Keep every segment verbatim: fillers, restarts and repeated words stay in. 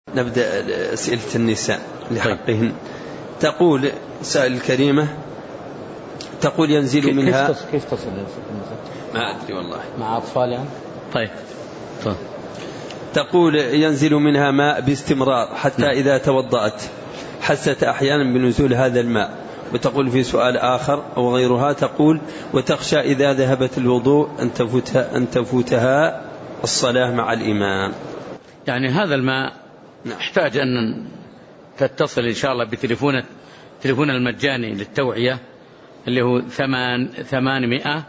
نبدأ أسئلة النساء لحقهن. تقول سائل الكريمة، تقول ينزل منها كيف تصل كيف تصل النساء؟ ما أدري والله، مع أطفال يعني. طيب طيب. تقول ينزل منها ماء باستمرار حتى نعم. إذا توضأت حست أحيانا بنزول هذا الماء. وتقول في سؤال آخر أو غيرها، تقول وتخشى إذا ذهبت الوضوء أن تفوتها, أن تفوتها الصلاة مع الإمام. يعني هذا الماء نحتاج أن تتصل إن شاء الله بتليفون تليفون المجاني للتوعية اللي هو ثمان ثمانمائة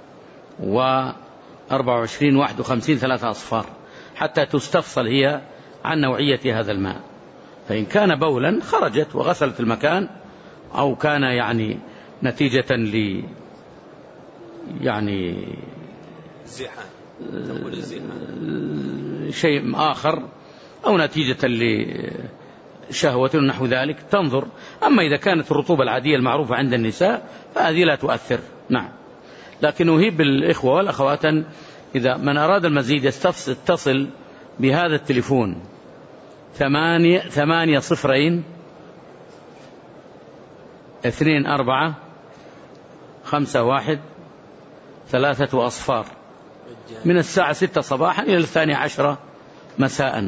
وأربعة وعشرين واحد وخمسين ثلاثة أصفار حتى تستفصل هي عن نوعية هذا الماء. فإن كان بولا خرجت وغسلت المكان، أو كان يعني نتيجة ل يعني شيء آخر، أو نتيجة لشهوة نحو ذلك تنظر. أما إذا كانت الرطوبة العادية المعروفة عند النساء فهذه لا تؤثر. نعم. لكن أهيب الإخوة والأخوات إذا من أراد المزيد يتصل بهذا التليفون ثمانية ثمانية صفرين اثنين أربعة خمسة واحد ثلاثة أصفار من الساعة ستة صباحا إلى الثانية عشرة مساء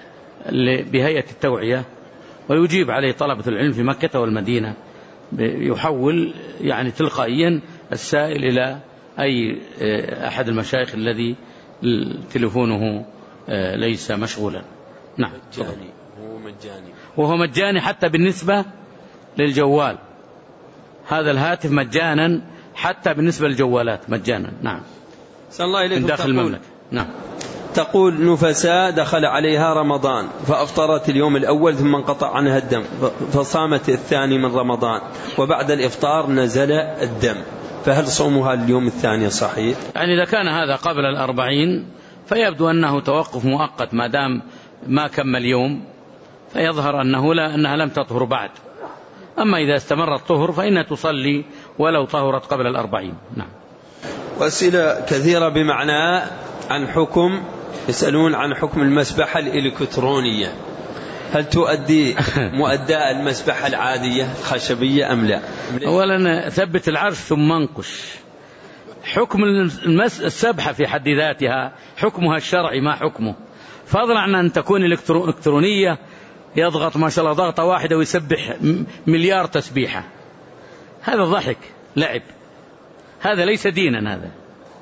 بهيئة التوعية، ويجيب عليه طلبة العلم في مكة والمدينة، يحول يعني تلقائيا السائل إلى أي أحد المشايخ الذي تليفونه ليس مشغولا. نعم. مجاني. هو مجاني وهو مجاني حتى بالنسبة للجوال. هذا الهاتف مجانا حتى بالنسبة للجوالات مجانا. نعم. صلى الله عليه داخل المملكة. نعم. تقول نفساء دخل عليها رمضان فأفطرت اليوم الأول ثم انقطع عنها الدم، فصامت الثاني من رمضان وبعد الإفطار نزل الدم، فهل صومها اليوم الثاني صحيح؟ يعني إذا كان هذا قبل الأربعين فيبدو أنه توقف مؤقت ما دام ما كمل يوم، فيظهر أنه لا أنها لم تطهر بعد. أما إذا استمر الطهر فإنها تصلي ولو طهرت قبل الأربعين. نعم. وأسئلة كثيرة بمعنى عن حكم، يسألون عن حكم المسبحة الإلكترونية، هل تؤدي مؤداء المسبحة العادية الخشبية أم لا؟ أولا ثبت العرش ثم انقش. حكم السبحة في حد ذاتها حكمها الشرعي ما حكمه، فضلا عن أن تكون إلكترونية يضغط ما شاء الله ضغطة واحدة ويسبح مليار تسبيحة. هذا ضحك لعب، هذا ليس دينا هذا.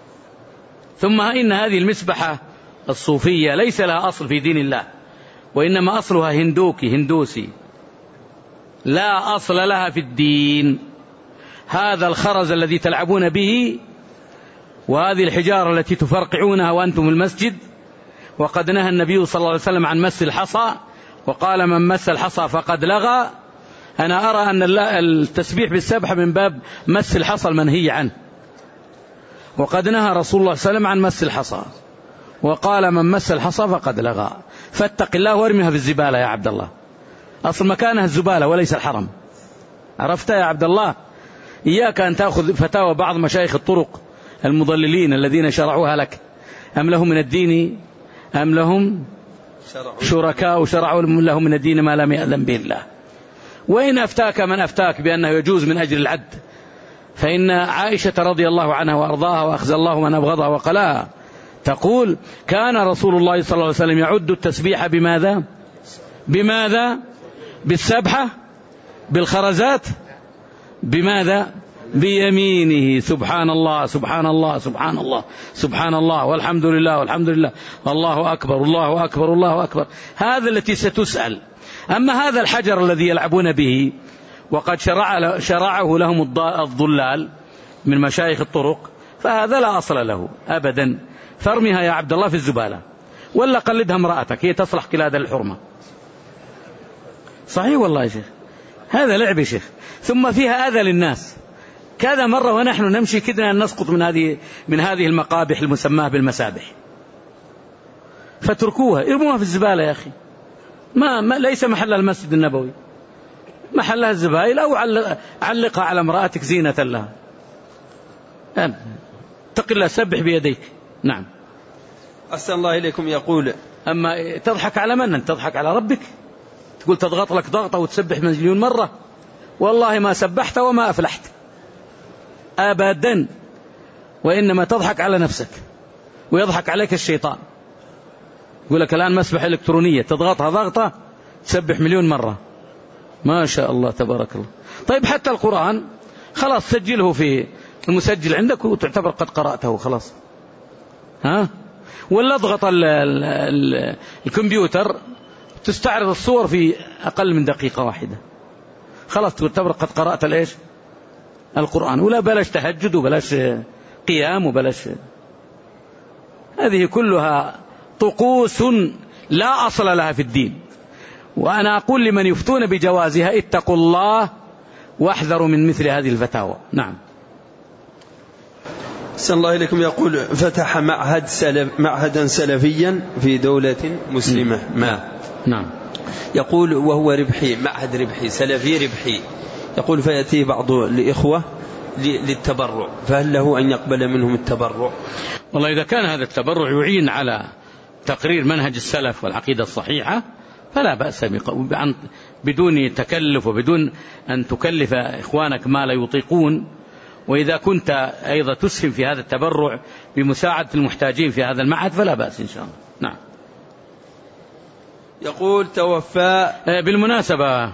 ثم إن هذه المسبحة الصوفية ليس لها أصل في دين الله، وإنما أصلها هندوكي هندوسي، لا أصل لها في الدين. هذا الخرز الذي تلعبون به وهذه الحجارة التي تفرقعونها وأنتم المسجد، وقد نهى النبي صلى الله عليه وسلم عن مس الحصى وقال من مس الحصى فقد لغى. أنا أرى أن التسبيح بالسبحة من باب مس الحصى المنهي عنه، وقد نهى رسول الله صلى الله عليه وسلم عن مس الحصى وقال من مس الحصى فقد لغى. فاتق الله وارمها في الزبالة يا عبد الله، أصل مكانها الزبالة وليس الحرم. عرفت يا عبد الله؟ إياك أن تأخذ فتاوى بعض مشايخ الطرق المضللين الذين شرعوها لك، أم لهم من الدين أم لهم شركاء وشرعوا لهم من الدين ما لم يأذن به الله. وإن أفتاك من أفتاك بأنه يجوز من أجل العد، فإن عائشة رضي الله عنها وأرضاها وأخزى الله من أبغضها وقلاها تقول كان رسول الله صلى الله عليه وسلم يعد التسبيح بماذا بماذا بالسبحة بالخرزات بماذا بيمينه. سبحان الله سبحان الله سبحان الله سبحان الله والحمد لله والحمد لله الله أكبر الله أكبر الله أكبر. هذا التي ستسأل. أما هذا الحجر الذي يلعبون به وقد شرع شرعه لهم الضلال من مشايخ الطرق، فهذا لا أصل له أبدا. فارمها يا عبد الله في الزبالة، ولا قلدها امرأتك هي تصلح كلاد الحرمة. صحيح والله يا شيخ، هذا لعب يا شيخ. ثم فيها أذى للناس. كذا مرة ونحن نمشي كدنا أن نسقط من هذه من هذه المقابح المسماة بالمسابح، فتركوها ارموها في الزبالة يا أخي. ما, ما ليس محل المسجد النبوي، محلها الزبائل، أو علقها على امرأتك زينة لها. اتق الله سبح بيديك. نعم. أحسن الله إليكم. يقول أما تضحك على من؟ أنت تضحك على ربك، تقول تضغط لك ضغطة وتسبح مليون مرة، والله ما سبحت وما أفلحت أبدا، وإنما تضحك على نفسك ويضحك عليك الشيطان. يقول لك الآن مسبح إلكترونية تضغطها ضغطة تسبح مليون مرة، ما شاء الله تبارك الله. طيب حتى القرآن خلاص سجله في المسجل عندك وتعتبر قد قرأته خلاص، ها؟ ولا اضغط ال ال ال الكمبيوتر تستعرض الصور في أقل من دقيقة واحدة، خلاص تعتبر قد قرأت الإيش؟ القرآن. ولا بلاش تهجد وبلاش قيام وبلاش، هذه كلها طقوس لا أصل لها في الدين. وأنا أقول لمن يفتون بجوازها اتقوا الله واحذروا من مثل هذه الفتاوى. نعم. أحسن الله إليكم. يقول فتح معهد سلف معهدا سلفيا في دولة مسلمة ما. نعم. يقول وهو ربحي، معهد ربحي سلفي ربحي، يقول فيأتيه بعض الإخوة للتبرع، فهل له أن يقبل منهم التبرع؟ والله إذا كان هذا التبرع يعين على تقرير منهج السلف والعقيدة الصحيحة فلا بأس بدون تكلف وبدون أن تكلف إخوانك ما لا يطيقون. وإذا كنت أيضا تسهم في هذا التبرع بمساعدة المحتاجين في هذا المعهد فلا بأس إن شاء الله. نعم. يقول توفى. بالمناسبة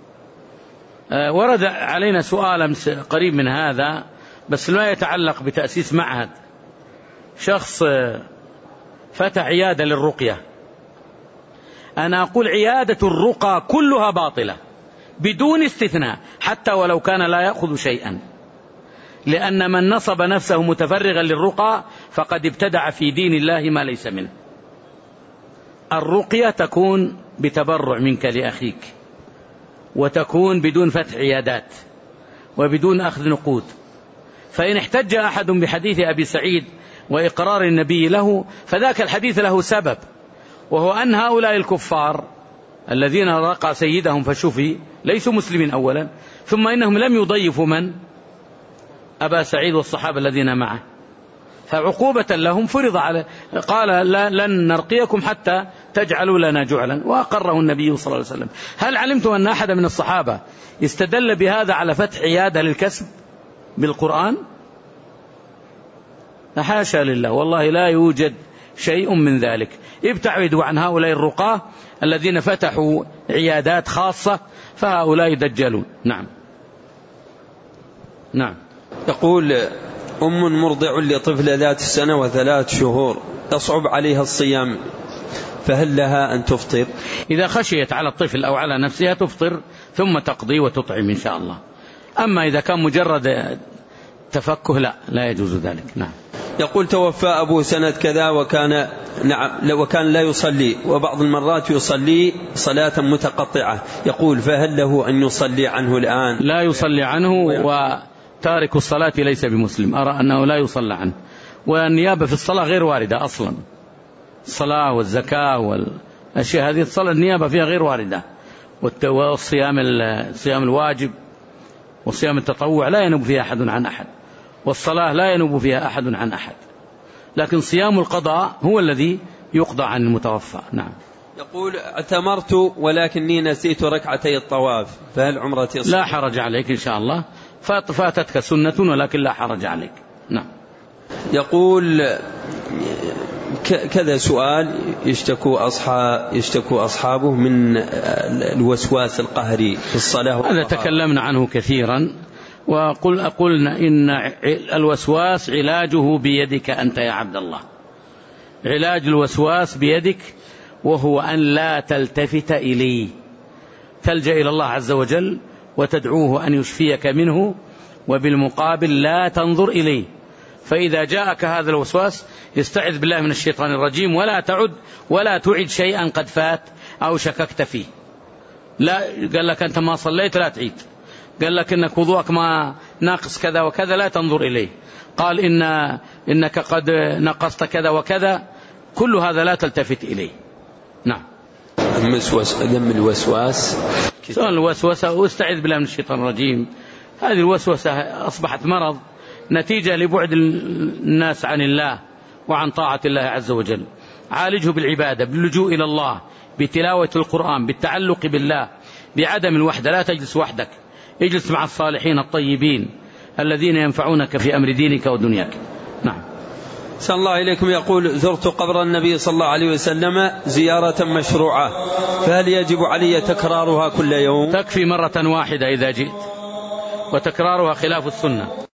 ورد علينا سؤال قريب من هذا بس لا يتعلق بتأسيس معهد. شخص فتح عيادة للرقية. أنا أقول عيادة الرقى كلها باطلة بدون استثناء حتى ولو كان لا يأخذ شيئا، لأن من نصب نفسه متفرغا للرقى فقد ابتدع في دين الله ما ليس منه. الرقية تكون بتبرع منك لأخيك، وتكون بدون فتح عيادات وبدون أخذ نقود. فإن احتج أحد بحديث أبي سعيد وإقرار النبي له فذاك الحديث له سبب، وهو أن هؤلاء الكفار الذين رقى سيدهم فشفي ليسوا مسلمين أولا، ثم إنهم لم يضيفوا من؟ أبا سعيد والصحابة الذين معه، فعقوبة لهم فرض على قال لن نرقيكم حتى تجعلوا لنا جعلا، وأقره النبي صلى الله عليه وسلم. هل علمت أن أحد من الصحابة استدل بهذا على فتح عيادة للكسب بالقرآن؟ حاشا لله، والله لا يوجد شيء من ذلك. ابتعدوا عن هؤلاء الرقاة الذين فتحوا عيادات خاصة، فهؤلاء دجالون. نعم. نعم. يقول أم مرضع لطفل ذات سنة وثلاث شهور تصعب عليها الصيام، فهل لها أن تفطر؟ إذا خشيت على الطفل أو على نفسها تفطر ثم تقضي وتطعم إن شاء الله. أما إذا كان مجرد تفكه لا لا يجوز ذلك. نعم. يقول توفى أبو سنة كذا وكان نعم وكان لا يصلي وبعض المرات يصلي صلاة متقطعة، يقول فهل له أن يصلي عنه الآن؟ لا يصلي عنه، وتارك الصلاة ليس بمسلم، أرى أنه لا يصلى عنه. والنيابة في الصلاة غير واردة أصلا، الصلاة والزكاة والأشياء هذه الصلاة النيابة فيها غير واردة، والصيام الصيام الواجب والصيام التطوع لا ينوب فيها أحد عن أحد، والصلاة لا ينوب فيها أحد عن أحد، لكن صيام القضاء هو الذي يقضى عن المتوفى. نعم. يقول اعتمرت ولكني نسيت ركعتي الطواف، فهل عمرتي صحيح؟ لا حرج عليك إن شاء الله، فاتتك سنة ولكن لا حرج عليك. نعم. يقول كذا سؤال يشتكو أصحاب يشتكو أصحابه من الوسواس القهري في الصلاة. هذا تكلمنا عنه كثيرا، وقل أقولنا إن الوسواس علاجه بيدك أنت يا عبد الله. علاج الوسواس بيدك، وهو أن لا تلتفت إليه، تلجأ إلى الله عز وجل وتدعوه أن يشفيك منه، وبالمقابل لا تنظر إليه. فإذا جاءك هذا الوسواس استعذ بالله من الشيطان الرجيم، ولا تعد ولا تعيد شيئا قد فات أو شككت فيه. لا قال لك أنت ما صليت لا تعيد، قال لك إنك وضوءك ما ناقص كذا وكذا لا تنظر إليه، قال إن إنك قد نقصت كذا وكذا، كل هذا لا تلتفت إليه. نعم. المسوس دم الوسواس سؤال الوسوسة، واستعذ بالله من الشيطان الرجيم. هذه الوسوسة أصبحت مرض نتيجة لبعد الناس عن الله وعن طاعة الله عز وجل. عالجه بالعبادة، باللجوء إلى الله، بتلاوة القرآن، بالتعلق بالله، بعدم الوحدة. لا تجلس وحدك، اجلس مع الصالحين الطيبين الذين ينفعونك في أمر دينك ودنياك. نعم. صلى الله إليكم يقول: زرت قبر النبي صلى الله عليه وسلم زيارة مشروعة، فهل يجب علي تكرارها كل يوم؟ تكفي مرة واحدة إذا جئت، وتكرارها خلاف السنة.